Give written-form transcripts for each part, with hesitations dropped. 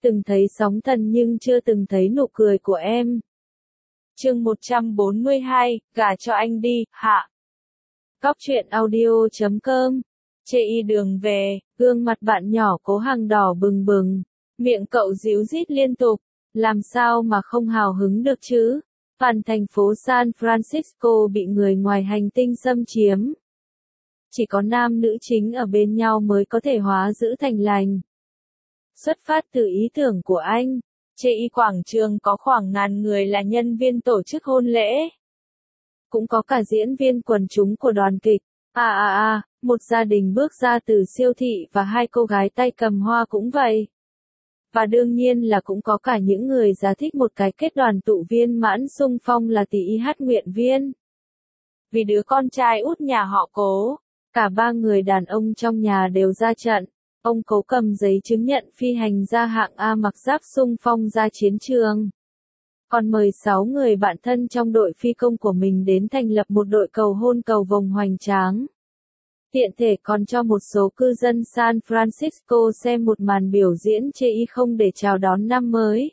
Từng thấy sóng thần nhưng chưa từng thấy nụ cười của em. Chương 142, gả cho anh đi, hạ. Góc truyện audio.com. Chê y đường về, gương mặt bạn nhỏ Cố Hằng đỏ bừng bừng, miệng cậu ríu rít liên tục, làm sao mà không hào hứng được chứ? Toàn thành phố San Francisco bị người ngoài hành tinh xâm chiếm. Chỉ có nam nữ chính ở bên nhau mới có thể hóa dữ thành lành. Xuất phát từ ý tưởng của anh, chê y quảng trường có khoảng ngàn người là nhân viên tổ chức hôn lễ. Cũng có cả diễn viên quần chúng của đoàn kịch. Một gia đình bước ra từ siêu thị và hai cô gái tay cầm hoa cũng vậy. Và đương nhiên là cũng có cả những người già thích một cái kết đoàn tụ viên mãn xung phong là tỷ y hát nguyện viên. Vì đứa con trai út nhà họ Cố, cả ba người đàn ông trong nhà đều ra trận. Ông Cố cầm giấy chứng nhận phi hành gia hạng A mặc giáp xung phong ra chiến trường. Còn mời 6 người bạn thân trong đội phi công của mình đến thành lập một đội cầu hôn cầu vồng hoành tráng. Tiện thể còn cho một số cư dân San Francisco xem một màn biểu diễn chê y không để chào đón năm mới.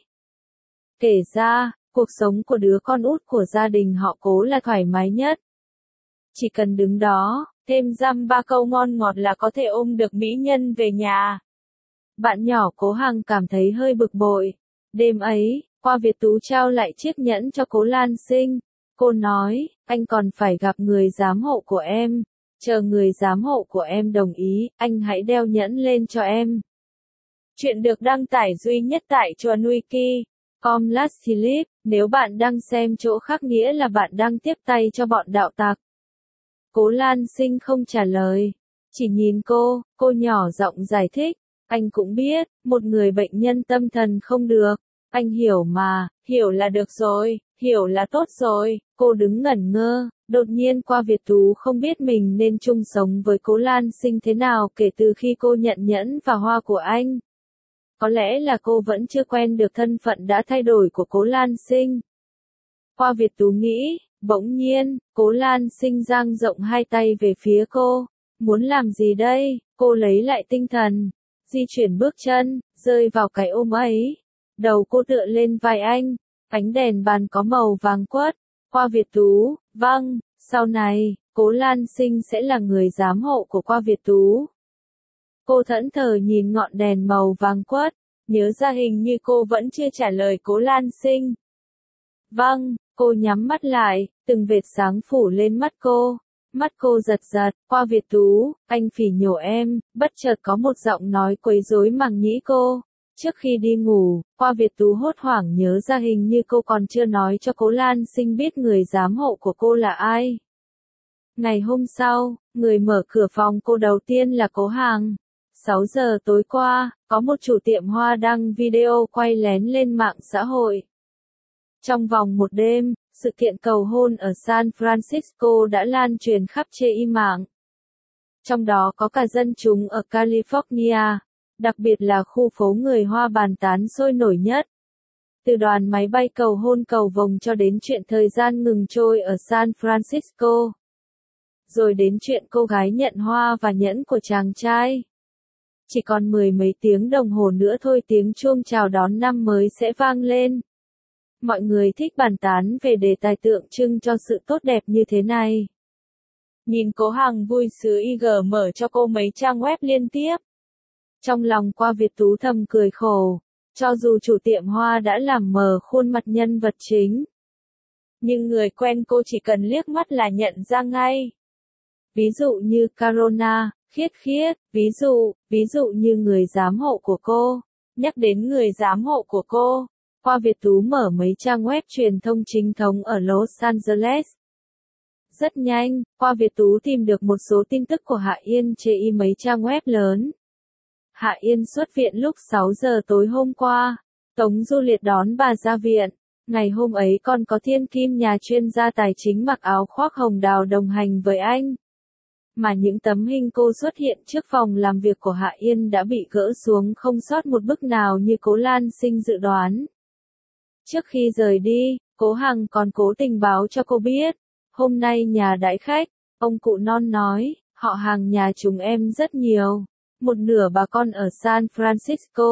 Kể ra, cuộc sống của đứa con út của gia đình họ Cố là thoải mái nhất. Chỉ cần đứng đó, thêm dăm ba câu ngon ngọt là có thể ôm được mỹ nhân về nhà. Bạn nhỏ Cố Hằng cảm thấy hơi bực bội. Đêm ấy, Qua Việt Tú trao lại chiếc nhẫn cho Cố Lan Sinh. Cô nói, anh còn phải gặp người giám hộ của em. Chờ người giám hộ của em đồng ý, anh hãy đeo nhẫn lên cho em. Chuyện được đăng tải duy nhất tại chuanwiki.com /slip. Nếu bạn đang xem chỗ khác nghĩa là bạn đang tiếp tay cho bọn đạo tặc. Cố Lan Sinh không trả lời. Chỉ nhìn cô nhỏ giọng giải thích. Anh cũng biết, một người bệnh nhân tâm thần không được. Anh hiểu mà, hiểu là được rồi, hiểu là tốt rồi. Cô đứng ngẩn ngơ, đột nhiên Qua Việt Tú không biết mình nên chung sống với Cố Lan Sinh thế nào kể từ khi cô nhận nhẫn và hoa của anh. Có lẽ là cô vẫn chưa quen được thân phận đã thay đổi của Cố Lan Sinh. Qua Việt Tú nghĩ, bỗng nhiên, Cố Lan Sinh dang rộng hai tay về phía cô. Muốn làm gì đây? Cô lấy lại tinh thần, di chuyển bước chân, rơi vào cái ôm ấy. Đầu cô tựa lên vai anh, ánh đèn bàn có màu vàng quất. Qua Việt Tú, vâng, sau này, Cố Lan Sinh sẽ là người giám hộ của Qua Việt Tú. Cô thẫn thờ nhìn ngọn đèn màu vàng quất, nhớ ra hình như cô vẫn chưa trả lời Cố Lan Sinh. Vâng, cô nhắm mắt lại, từng vệt sáng phủ lên mắt cô. Mắt cô giật giật, Qua Việt Tú, anh phỉ nhổ em, bất chợt có một giọng nói quấy rối màng nhĩ cô. Trước khi đi ngủ, Qua Việt Tú hốt hoảng nhớ ra hình như cô còn chưa nói cho Cố Lan Sinh biết người giám hộ của cô là ai. Ngày hôm sau, người mở cửa phòng cô đầu tiên là Cố Hằng. 6 giờ tối qua, có một chủ tiệm hoa đăng video quay lén lên mạng xã hội. Trong vòng một đêm, sự kiện cầu hôn ở San Francisco đã lan truyền khắp chê y mạng. Trong đó có cả dân chúng ở California, đặc biệt là khu phố người Hoa bàn tán sôi nổi nhất. Từ đoàn máy bay cầu hôn cầu vồng cho đến chuyện thời gian ngừng trôi ở San Francisco. Rồi đến chuyện cô gái nhận hoa và nhẫn của chàng trai. Chỉ còn 10 mấy tiếng đồng hồ nữa thôi tiếng chuông chào đón năm mới sẽ vang lên. Mọi người thích bàn tán về đề tài tượng trưng cho sự tốt đẹp như thế này. Nhìn Cố Hằng vui sướng IG mở cho cô mấy trang web liên tiếp. Trong lòng Qua Việt Tú thầm cười khổ, cho dù chủ tiệm hoa đã làm mờ khuôn mặt nhân vật chính. Nhưng người quen cô chỉ cần liếc mắt là nhận ra ngay. Ví dụ như Carona, Khiết Khiết, ví dụ như người giám hộ của cô. Nhắc đến người giám hộ của cô, Qua Việt Tú mở mấy trang web truyền thông chính thống ở Los Angeles. Rất nhanh, Qua Việt Tú tìm được một số tin tức của Hạ Yên chê y mấy trang web lớn. Hạ Yên xuất viện lúc 6 giờ tối hôm qua. Tống Du Liệt đón bà ra viện. Ngày hôm ấy còn có Thiên Kim nhà chuyên gia tài chính mặc áo khoác hồng đào đồng hành với anh. Mà những tấm hình cô xuất hiện trước phòng làm việc của Hạ Yên đã bị gỡ xuống không sót một bức nào như Cố Lan Sinh dự đoán. Trước khi rời đi, Cố Hằng còn cố tình báo cho cô biết. Hôm nay nhà đãi khách, ông cụ non nói, họ hàng nhà chúng em rất nhiều. Một nửa bà con ở San Francisco,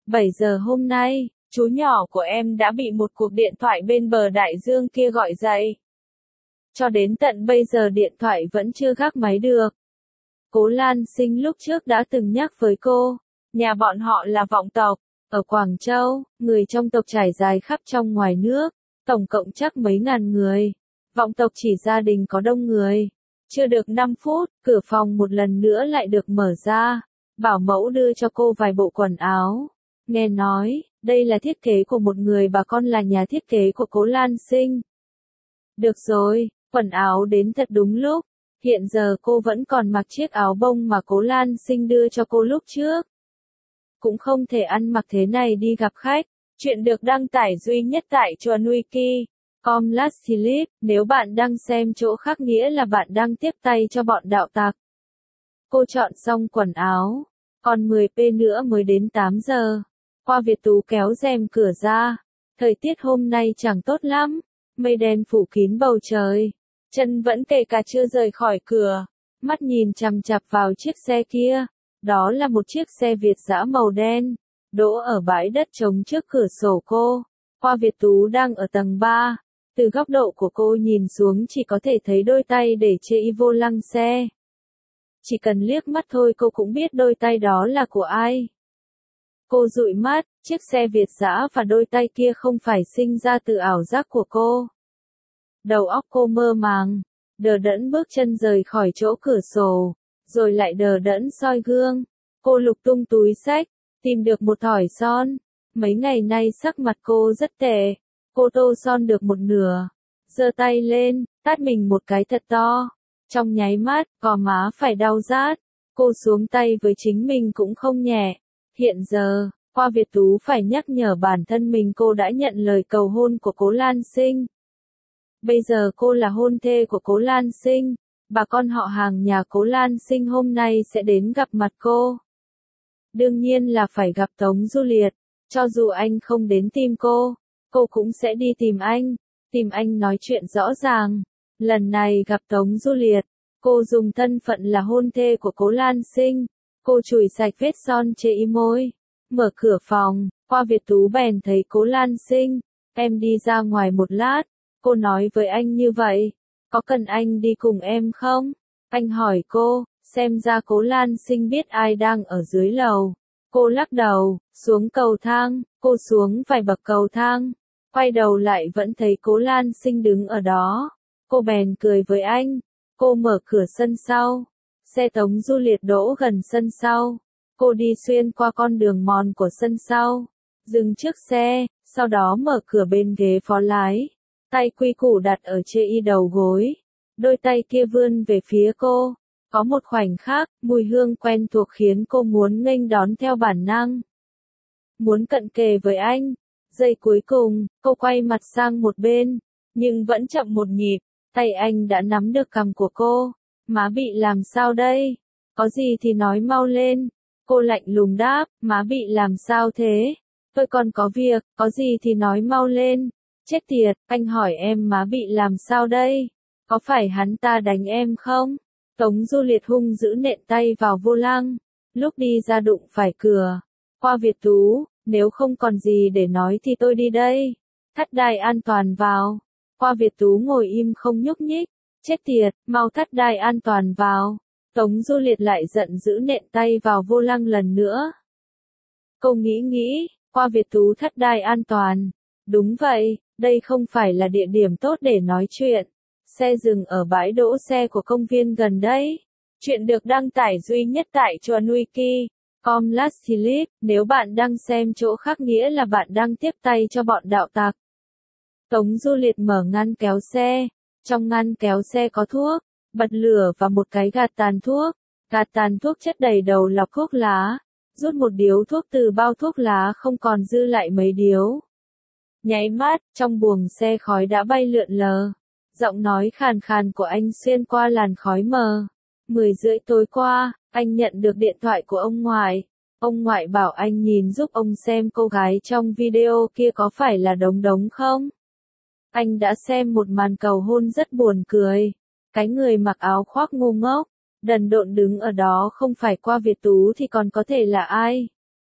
7 giờ hôm nay, chú nhỏ của em đã bị một cuộc điện thoại bên bờ đại dương kia gọi dậy. Cho đến tận bây giờ điện thoại vẫn chưa gác máy được. Cố Lan Sinh lúc trước đã từng nhắc với cô, nhà bọn họ là vọng tộc, ở Quảng Châu, người trong tộc trải dài khắp trong ngoài nước, tổng cộng chắc mấy ngàn người. Vọng tộc chỉ gia đình có đông người. Chưa được 5 phút, cửa phòng một lần nữa lại được mở ra. Bảo mẫu đưa cho cô vài bộ quần áo. Nghe nói, đây là thiết kế của một người bà con là nhà thiết kế của Cố Lan Sinh. Được rồi, quần áo đến thật đúng lúc. Hiện giờ cô vẫn còn mặc chiếc áo bông mà Cố Lan Sinh đưa cho cô lúc trước. Cũng không thể ăn mặc thế này đi gặp khách. Chuyện được đăng tải duy nhất tại Chuan Wiki. Com/Clip, nếu bạn đang xem chỗ khác nghĩa là bạn đang tiếp tay cho bọn đạo tặc. Cô chọn xong quần áo, còn 10p nữa mới đến 8 giờ. Hoa Việt Tú kéo rèm cửa ra. Thời tiết hôm nay chẳng tốt lắm, mây đen phủ kín bầu trời. Chân vẫn kể cả chưa rời khỏi cửa, mắt nhìn chằm chằm vào chiếc xe kia. Đó là một chiếc xe Việt dã màu đen, đỗ ở bãi đất trống trước cửa sổ cô. Hoa Việt Tú đang ở tầng 3. Từ góc độ của cô nhìn xuống chỉ có thể thấy đôi tay để chê y vô lăng xe. Chỉ cần liếc mắt thôi cô cũng biết đôi tay đó là của ai. Cô dụi mắt, chiếc xe Việt dã và đôi tay kia không phải sinh ra từ ảo giác của cô. Đầu óc cô mơ màng, đờ đẫn bước chân rời khỏi chỗ cửa sổ, rồi lại đờ đẫn soi gương. Cô lục tung túi xách, tìm được một thỏi son. Mấy ngày nay sắc mặt cô rất tệ. Cô tô son được một nửa, giơ tay lên, tát mình một cái thật to. Trong nháy mắt, gò má phải đau rát. Cô xuống tay với chính mình cũng không nhẹ. Hiện giờ, Hoa Việt Tú phải nhắc nhở bản thân mình cô đã nhận lời cầu hôn của Cố Lan Sinh. Bây giờ cô là hôn thê của Cố Lan Sinh. Bà con họ hàng nhà Cố Lan Sinh hôm nay sẽ đến gặp mặt cô. Đương nhiên là phải gặp Tống Du Liệt. Cho dù anh không đến tìm cô cũng sẽ đi tìm anh nói chuyện rõ ràng. Lần này gặp Tống Du Liệt, cô dùng thân phận là hôn thê của Cố Lan Sinh. Cô chùi sạch vết son trên môi, mở cửa phòng, Hoa Việt Tú bèn thấy Cố Lan Sinh. Em đi ra ngoài một lát, cô nói với anh như vậy, có cần anh đi cùng em không? Anh hỏi cô, xem ra Cố Lan Sinh biết ai đang ở dưới lầu. Cô lắc đầu, xuống cầu thang, cô xuống vài bậc cầu thang. Quay đầu lại vẫn thấy Cố Lan Sinh đứng ở đó. Cô bèn cười với anh. Cô mở cửa sân sau. Xe Tống Du Liệt đỗ gần sân sau. Cô đi xuyên qua con đường mòn của sân sau. Dừng trước xe, sau đó mở cửa bên ghế phó lái. Tay quy củ đặt ở trên y đầu gối. Đôi tay kia vươn về phía cô. Có một khoảnh khắc, mùi hương quen thuộc khiến cô muốn nghênh đón theo bản năng. Muốn cận kề với anh. Giây cuối cùng, cô quay mặt sang một bên, nhưng vẫn chậm một nhịp, tay anh đã nắm được cằm của cô. Má bị làm sao đây? Có gì thì nói mau lên. Cô lạnh lùng đáp, má bị làm sao thế? Tôi còn có việc, có gì thì nói mau lên. Chết tiệt, anh hỏi em má bị làm sao đây? Có phải hắn ta đánh em không? Tống Du Liệt hung dữ nện tay vào vô lăng, lúc đi ra đụng phải cửa. Hoa Việt Tú, nếu không còn gì để nói thì tôi đi đây. Thắt đai an toàn vào. Hoa Việt Tú ngồi im không nhúc nhích. Chết tiệt, mau thắt đai an toàn vào. Tống Du Liệt lại giận dữ nện tay vào vô lăng lần nữa. Cô nghĩ, Hoa Việt Tú thắt đai an toàn. Đúng vậy, đây không phải là địa điểm tốt để nói chuyện. Xe dừng ở bãi đỗ xe của công viên gần đấy. Chuyện được đăng tải duy nhất tại Chuan Wiki. Com/Clip, nếu bạn đang xem chỗ khác nghĩa là bạn đang tiếp tay cho bọn đạo tặc. Tống Du Liệt mở ngăn kéo xe. Trong ngăn kéo xe có thuốc, bật lửa và một cái gạt tàn thuốc. Gạt tàn thuốc chất đầy đầu lọc thuốc lá. Rút một điếu thuốc từ bao thuốc lá không còn dư lại mấy điếu. Nháy mắt, trong buồng xe khói đã bay lượn lờ. Giọng nói khàn khàn của anh xuyên qua làn khói mờ. 10:30 tối qua, anh nhận được điện thoại của ông ngoại. Ông ngoại bảo anh nhìn giúp ông xem cô gái trong video kia có phải là Đống Đống không. Anh đã xem một màn cầu hôn rất buồn cười. Cái người mặc áo khoác ngu ngốc, đần độn đứng ở đó không phải Hoa Việt Tú thì còn có thể là ai.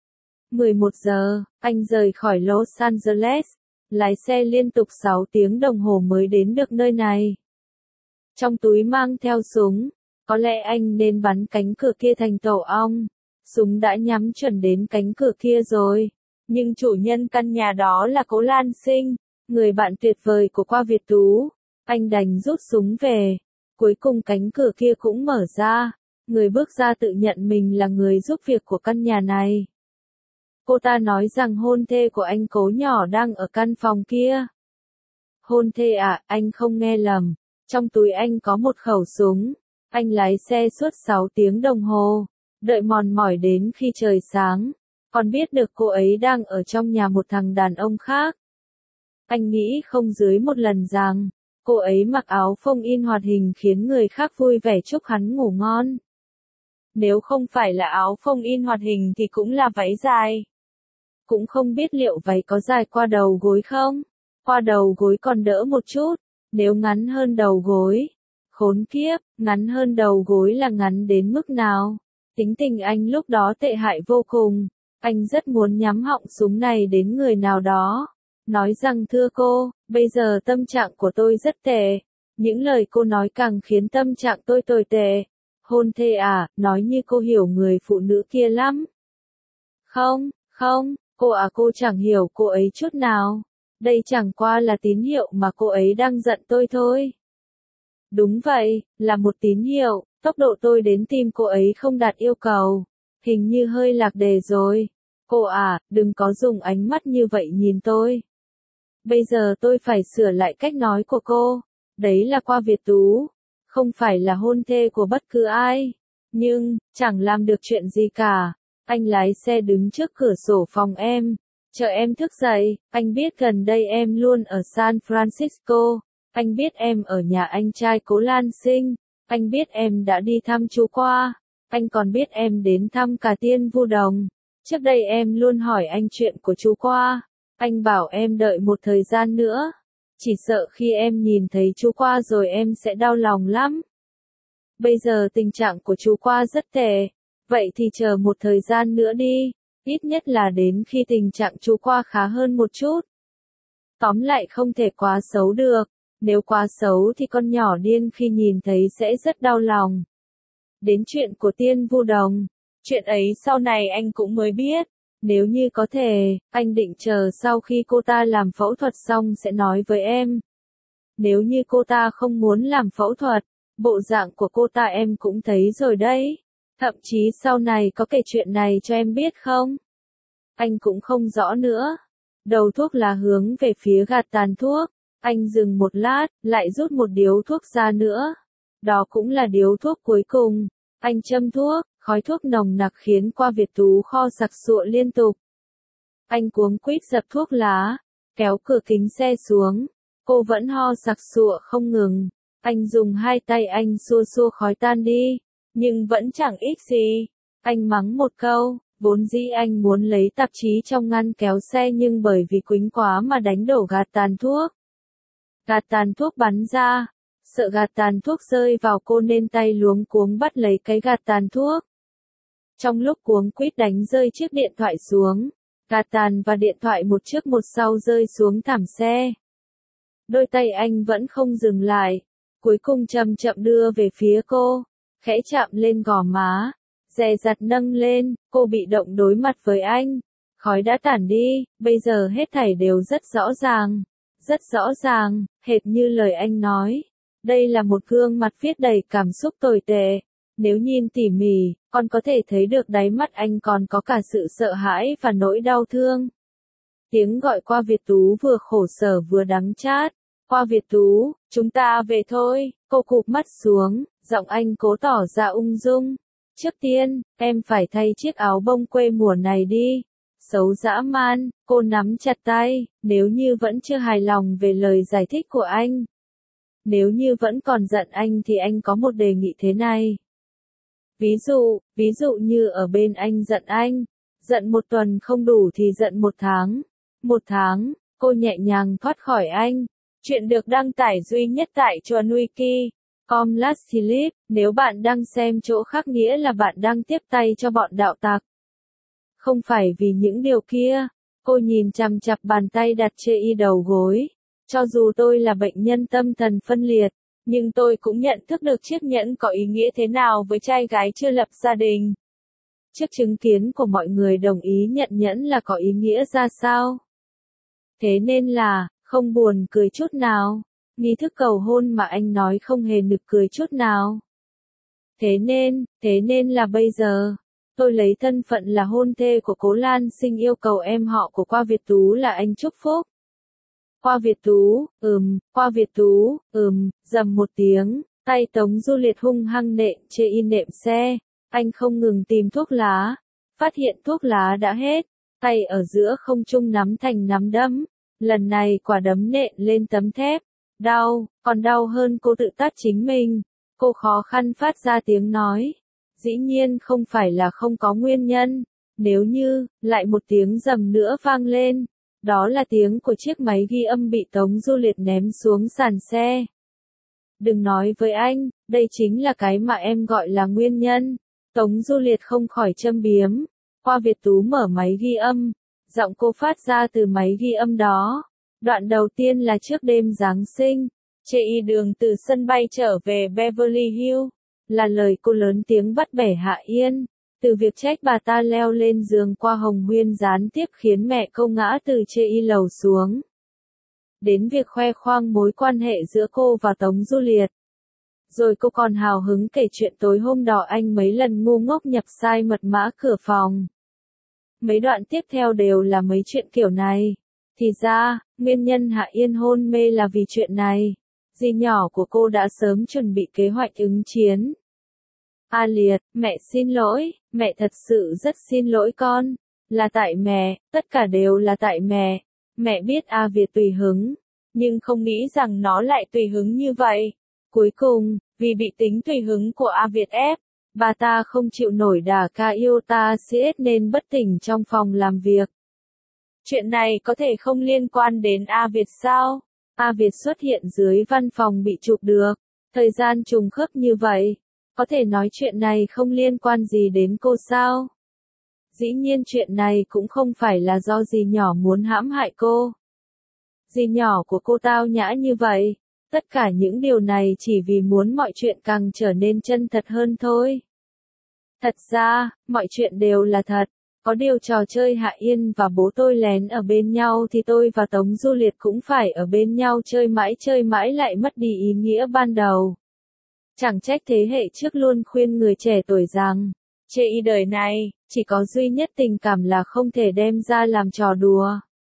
11 giờ, anh rời khỏi Los Angeles, lái xe liên tục 6 tiếng đồng hồ mới đến được nơi này. Trong túi mang theo súng, có lẽ anh nên bắn cánh cửa kia thành tổ ong. Súng đã nhắm chuẩn đến cánh cửa kia rồi. Nhưng chủ nhân căn nhà đó là Cố Lan Sinh, người bạn tuyệt vời của Qua Việt Tú. Anh đành rút súng về. Cuối cùng cánh cửa kia cũng mở ra. Người bước ra tự nhận mình là người giúp việc của căn nhà này. Cô ta nói rằng hôn thê của anh Cố nhỏ đang ở căn phòng kia. Hôn thê à, anh không nghe lầm. Trong túi anh có một khẩu súng. Anh lái xe suốt 6 tiếng đồng hồ. Đợi mòn mỏi đến khi trời sáng. Còn biết được cô ấy đang ở trong nhà một thằng đàn ông khác. Anh nghĩ không dưới một lần rằng, cô ấy mặc áo phông in hoạt hình khiến người khác vui vẻ chúc hắn ngủ ngon. Nếu không phải là áo phông in hoạt hình thì cũng là váy dài. Cũng không biết liệu váy có dài qua đầu gối không? Qua đầu gối còn đỡ một chút, nếu ngắn hơn đầu gối. Khốn kiếp, ngắn hơn đầu gối là ngắn đến mức nào? Tính tình anh lúc đó tệ hại vô cùng. Anh rất muốn nhắm họng súng này đến người nào đó. Nói rằng thưa cô, bây giờ tâm trạng của tôi rất tệ. Những lời cô nói càng khiến tâm trạng tôi tồi tệ. Hôn thê à, nói như cô hiểu người phụ nữ kia lắm. Không, cô chẳng hiểu cô ấy chút nào. Đây chẳng qua là tín hiệu mà cô ấy đang giận tôi thôi. Đúng vậy, là một tín hiệu, tốc độ tôi đến tìm cô ấy không đạt yêu cầu. Hình như hơi lạc đề rồi. Cô à, đừng có dùng ánh mắt như vậy nhìn tôi. Bây giờ tôi phải sửa lại cách nói của cô. Đấy là Qua Việt Tú. Không phải là hôn thê của bất cứ ai. Nhưng, chẳng làm được chuyện gì cả. Anh lái xe đứng trước cửa sổ phòng em. Chờ em thức dậy. Anh biết gần đây em luôn ở San Francisco. Anh biết em ở nhà anh trai Cố Lan Sinh. Anh biết em đã đi thăm chú Qua. Anh còn biết em đến thăm cả Tiên Vu Đồng. Trước đây em luôn hỏi anh chuyện của chú Qua. Anh bảo em đợi một thời gian nữa. Chỉ sợ khi em nhìn thấy chú Qua rồi em sẽ đau lòng lắm. Bây giờ tình trạng của chú Qua rất tệ. Vậy thì chờ một thời gian nữa đi. Ít nhất là đến khi tình trạng chú Qua khá hơn một chút. Tóm lại không thể quá xấu được. Nếu quá xấu thì con nhỏ điên khi nhìn thấy sẽ rất đau lòng. Đến chuyện của Tiên Vu Đồng. Chuyện ấy sau này anh cũng mới biết. Nếu như có thể, anh định chờ sau khi cô ta làm phẫu thuật xong sẽ nói với em. Nếu như cô ta không muốn làm phẫu thuật, bộ dạng của cô ta em cũng thấy rồi đấy. Thậm chí sau này có kể chuyện này cho em biết không? Anh cũng không rõ nữa. Đầu thuốc là hướng về phía gạt tàn thuốc. Anh dừng một lát, lại rút một điếu thuốc ra nữa. Đó cũng là điếu thuốc cuối cùng. Anh châm thuốc, khói thuốc nồng nặc khiến Qua Việt Tú kho sặc sụa liên tục. Anh cuống quýt dập thuốc lá, kéo cửa kính xe xuống. Cô vẫn ho sặc sụa không ngừng. Anh dùng hai tay anh xua xua khói tan đi, nhưng vẫn chẳng ích gì. Anh mắng một câu, vốn dĩ anh muốn lấy tạp chí trong ngăn kéo xe nhưng bởi vì quĩnh quá mà đánh đổ gạt tàn thuốc. Gạt tàn thuốc bắn ra. Sợ gạt tàn thuốc rơi vào cô nên tay luống cuống bắt lấy cái gạt tàn thuốc. Trong lúc cuống quýt đánh rơi chiếc điện thoại xuống, gạt tàn và điện thoại một trước một sau rơi xuống thảm xe. Đôi tay anh vẫn không dừng lại, cuối cùng chậm chậm đưa về phía cô, khẽ chạm lên gò má, dè dặt nâng lên, cô bị động đối mặt với anh. Khói đã tản đi, bây giờ hết thảy đều rất rõ ràng, hệt như lời anh nói. Đây là một gương mặt viết đầy cảm xúc tồi tệ. Nếu nhìn tỉ mỉ, con có thể thấy được đáy mắt anh còn có cả sự sợ hãi và nỗi đau thương. Tiếng gọi Qua Việt Tú vừa khổ sở vừa đắng chát. Qua Việt Tú, chúng ta về thôi. Cô cụp mắt xuống, giọng anh cố tỏ ra ung dung. Trước tiên, em phải thay chiếc áo bông quê mùa này đi. Xấu dã man, cô nắm chặt tay, nếu như vẫn chưa hài lòng về lời giải thích của anh. Nếu như vẫn còn giận anh thì anh có một đề nghị thế này. Ví dụ như ở bên anh, giận một tuần không đủ thì giận một tháng. Một tháng, cô nhẹ nhàng thoát khỏi anh. Chuyện được đăng tải duy nhất tại Chuan Wiki.com /slip. Nếu bạn đang xem chỗ khác nghĩa là bạn đang tiếp tay cho bọn đạo tặc. Không phải vì những điều kia. Cô nhìn chằm chằm bàn tay đặt trên đầu gối. Cho dù tôi là bệnh nhân tâm thần phân liệt, nhưng tôi cũng nhận thức được chiếc nhẫn có ý nghĩa thế nào với trai gái chưa lập gia đình. Trước chứng kiến của mọi người đồng ý nhận nhẫn là có ý nghĩa ra sao. Thế nên là, không buồn cười chút nào. Nghi thức cầu hôn mà anh nói không hề nực cười chút nào. Thế nên là bây giờ, tôi lấy thân phận là hôn thê của Cố Lan Sinh yêu cầu em họ của Qua Việt Tú là anh chúc phúc. Qua Việt Tú, Qua Việt Tú, rầm một tiếng, tay Tống Du Liệt hung hăng nện trên nệm xe, anh không ngừng tìm thuốc lá, phát hiện thuốc lá đã hết, tay ở giữa không trung nắm thành nắm đấm, lần này quả đấm nện lên tấm thép, đau, còn đau hơn cô tự tát chính mình, cô khó khăn phát ra tiếng nói, dĩ nhiên không phải là không có nguyên nhân, nếu như, lại một tiếng rầm nữa vang lên. Đó là tiếng của chiếc máy ghi âm bị Tống Du Liệt ném xuống sàn xe. Đừng nói với anh, đây chính là cái mà em gọi là nguyên nhân. Tống Du Liệt không khỏi châm biếm. Qua Việt Tú mở máy ghi âm. Giọng cô phát ra từ máy ghi âm đó. Đoạn đầu tiên là trước đêm Giáng sinh. Trên đường từ sân bay trở về Beverly Hills. Là lời cô lớn tiếng bắt bẻ Hạ Yên. Từ việc trách bà ta leo lên giường qua Hồng Huyên gián tiếp khiến mẹ cô ngã từ trên lầu xuống. Đến việc khoe khoang mối quan hệ giữa cô và Tống Du Liệt. Rồi cô còn hào hứng kể chuyện tối hôm đó anh mấy lần ngu ngốc nhập sai mật mã cửa phòng. Mấy đoạn tiếp theo đều là mấy chuyện kiểu này. Thì ra, nguyên nhân Hạ Yên hôn mê là vì chuyện này. Dì nhỏ của cô đã sớm chuẩn bị kế hoạch ứng chiến. A Liệt, mẹ xin lỗi, mẹ thật sự rất xin lỗi con. Là tại mẹ, tất cả đều là tại mẹ. Mẹ biết A Việt tùy hứng, nhưng không nghĩ rằng nó lại tùy hứng như vậy. Cuối cùng, vì bị tính tùy hứng của A Việt ép, bà ta không chịu nổi đả ca yêu ta CS nên bất tỉnh trong phòng làm việc. Chuyện này có thể không liên quan đến A Việt sao? A Việt xuất hiện dưới văn phòng bị chụp được. Thời gian trùng khớp như vậy. Có thể nói chuyện này không liên quan gì đến cô sao? Dĩ nhiên chuyện này cũng không phải là do dì nhỏ muốn hãm hại cô. Dì nhỏ của cô tao nhã như vậy, tất cả những điều này chỉ vì muốn mọi chuyện càng trở nên chân thật hơn thôi. Thật ra, mọi chuyện đều là thật. Có điều trò chơi Hạ Yên và bố tôi lén ở bên nhau thì tôi và Tống Du Liệt cũng phải ở bên nhau chơi mãi lại mất đi ý nghĩa ban đầu. Chẳng trách thế hệ trước luôn khuyên người trẻ tuổi rằng, trên đời này, chỉ có duy nhất tình cảm là không thể đem ra làm trò đùa.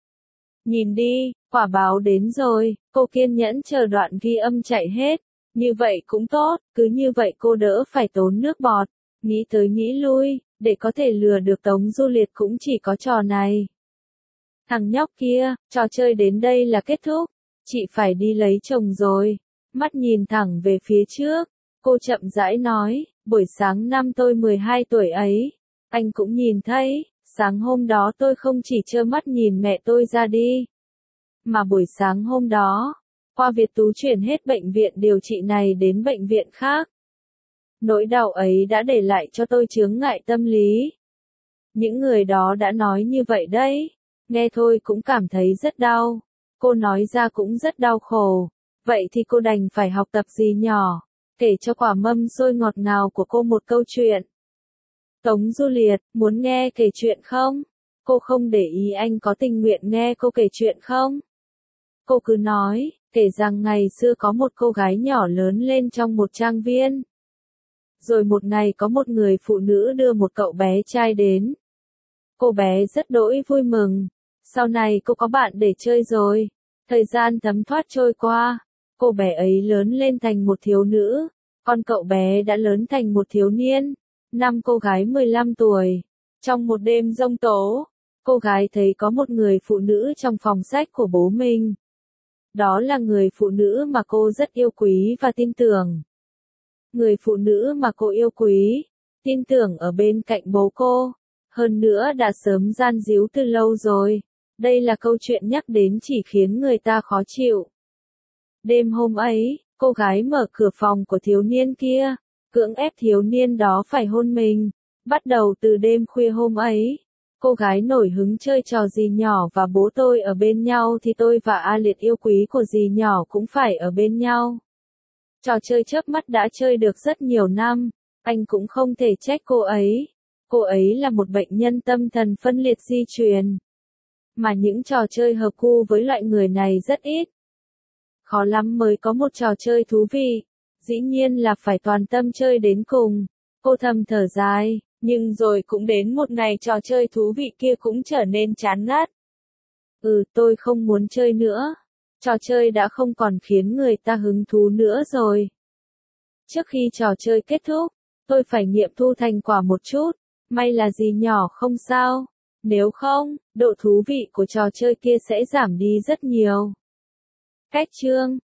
Nhìn đi, quả báo đến rồi, cô kiên nhẫn chờ đoạn ghi âm chạy hết. Như vậy cũng tốt, cứ như vậy cô đỡ phải tốn nước bọt. Nghĩ tới nghĩ lui, để có thể lừa được Tống Du Liệt cũng chỉ có trò này. Thằng nhóc kia, trò chơi đến đây là kết thúc. Chị phải đi lấy chồng rồi. Mắt nhìn thẳng về phía trước. Cô chậm rãi nói, buổi sáng năm tôi 12 tuổi ấy. Anh cũng nhìn thấy, sáng hôm đó tôi không chỉ trơ mắt nhìn mẹ tôi ra đi. Mà buổi sáng hôm đó, Qua Việt Tú chuyển hết bệnh viện điều trị này đến bệnh viện khác. Nỗi đau ấy đã để lại cho tôi chướng ngại tâm lý. Những người đó đã nói như vậy đấy. Nghe thôi cũng cảm thấy rất đau. Cô nói ra cũng rất đau khổ. Vậy thì cô đành phải học tập gì nhỏ. Kể cho quả mâm xôi ngọt ngào của cô một câu chuyện. Tống Du Liệt, muốn nghe kể chuyện không? Cô không để ý anh có tình nguyện nghe cô kể chuyện không? Cô cứ nói, kể rằng ngày xưa có một cô gái nhỏ lớn lên trong một trang viên. Rồi một ngày có một người phụ nữ đưa một cậu bé trai đến. Cô bé rất đỗi vui mừng. Sau này cô có bạn để chơi rồi. Thời gian thấm thoát trôi qua. Cô bé ấy lớn lên thành một thiếu nữ. Còn cậu bé đã lớn thành một thiếu niên. Năm cô gái 15 tuổi. Trong một đêm giông tố, cô gái thấy có một người phụ nữ trong phòng sách của bố mình. Đó là người phụ nữ mà cô rất yêu quý và tin tưởng. Người phụ nữ mà cô yêu quý, tin tưởng ở bên cạnh bố cô. Hơn nữa đã sớm gian díu từ lâu rồi. Đây là câu chuyện nhắc đến chỉ khiến người ta khó chịu. Đêm hôm ấy, cô gái mở cửa phòng của thiếu niên kia, cưỡng ép thiếu niên đó phải hôn mình. Bắt đầu từ đêm khuya hôm ấy, Cô gái nổi hứng chơi trò dì nhỏ và bố tôi ở bên nhau thì tôi và A Liệt yêu quý của dì nhỏ cũng phải ở bên nhau. Trò chơi chớp mắt đã chơi được rất nhiều năm, anh cũng không thể trách cô ấy. Cô ấy là một bệnh nhân tâm thần phân liệt di truyền. Mà những trò chơi hợp gu với loại người này rất ít. Khó lắm mới có một trò chơi thú vị. Dĩ nhiên là phải toàn tâm chơi đến cùng. Cô thầm thở dài, nhưng rồi cũng đến một ngày trò chơi thú vị kia cũng trở nên chán ngắt. Tôi không muốn chơi nữa. Trò chơi đã không còn khiến người ta hứng thú nữa rồi. Trước khi trò chơi kết thúc, tôi phải nghiệm thu thành quả một chút. May là dì nhỏ không sao. Nếu không, độ thú vị của trò chơi kia sẽ giảm đi rất nhiều. Cách chương